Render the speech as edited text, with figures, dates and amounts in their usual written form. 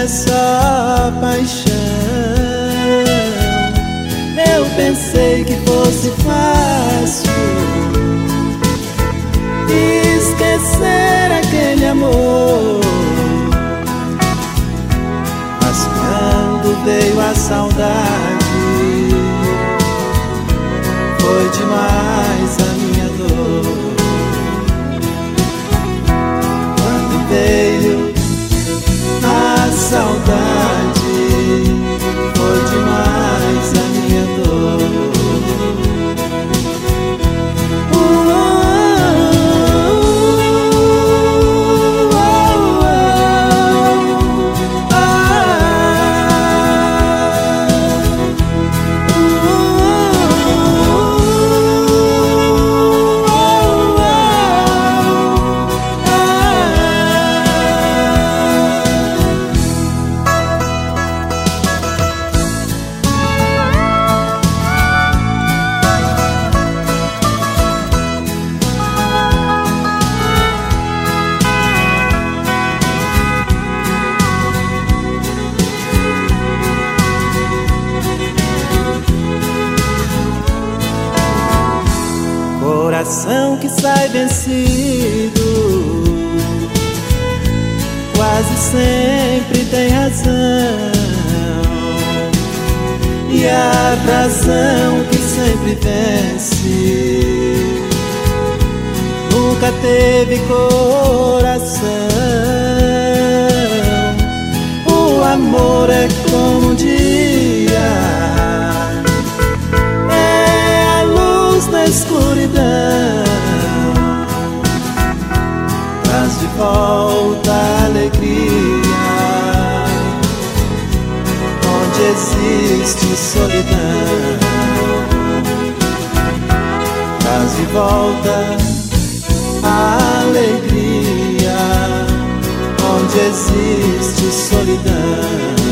é só paixão. Eu pensei que fosse fácil esquecer aquele amor, mas quando veio a saudade, foi demais a minha dor. Quando veio a saudade, foi demais a minha dor. Coração que sai vencido quase sempre tem razão, e a razão que sempre vence nunca teve coração. O amor é como um dia, é a luz na escuridão, traz de volta a alegria onde existe solidão. Traz de volta a alegria onde existe solidão.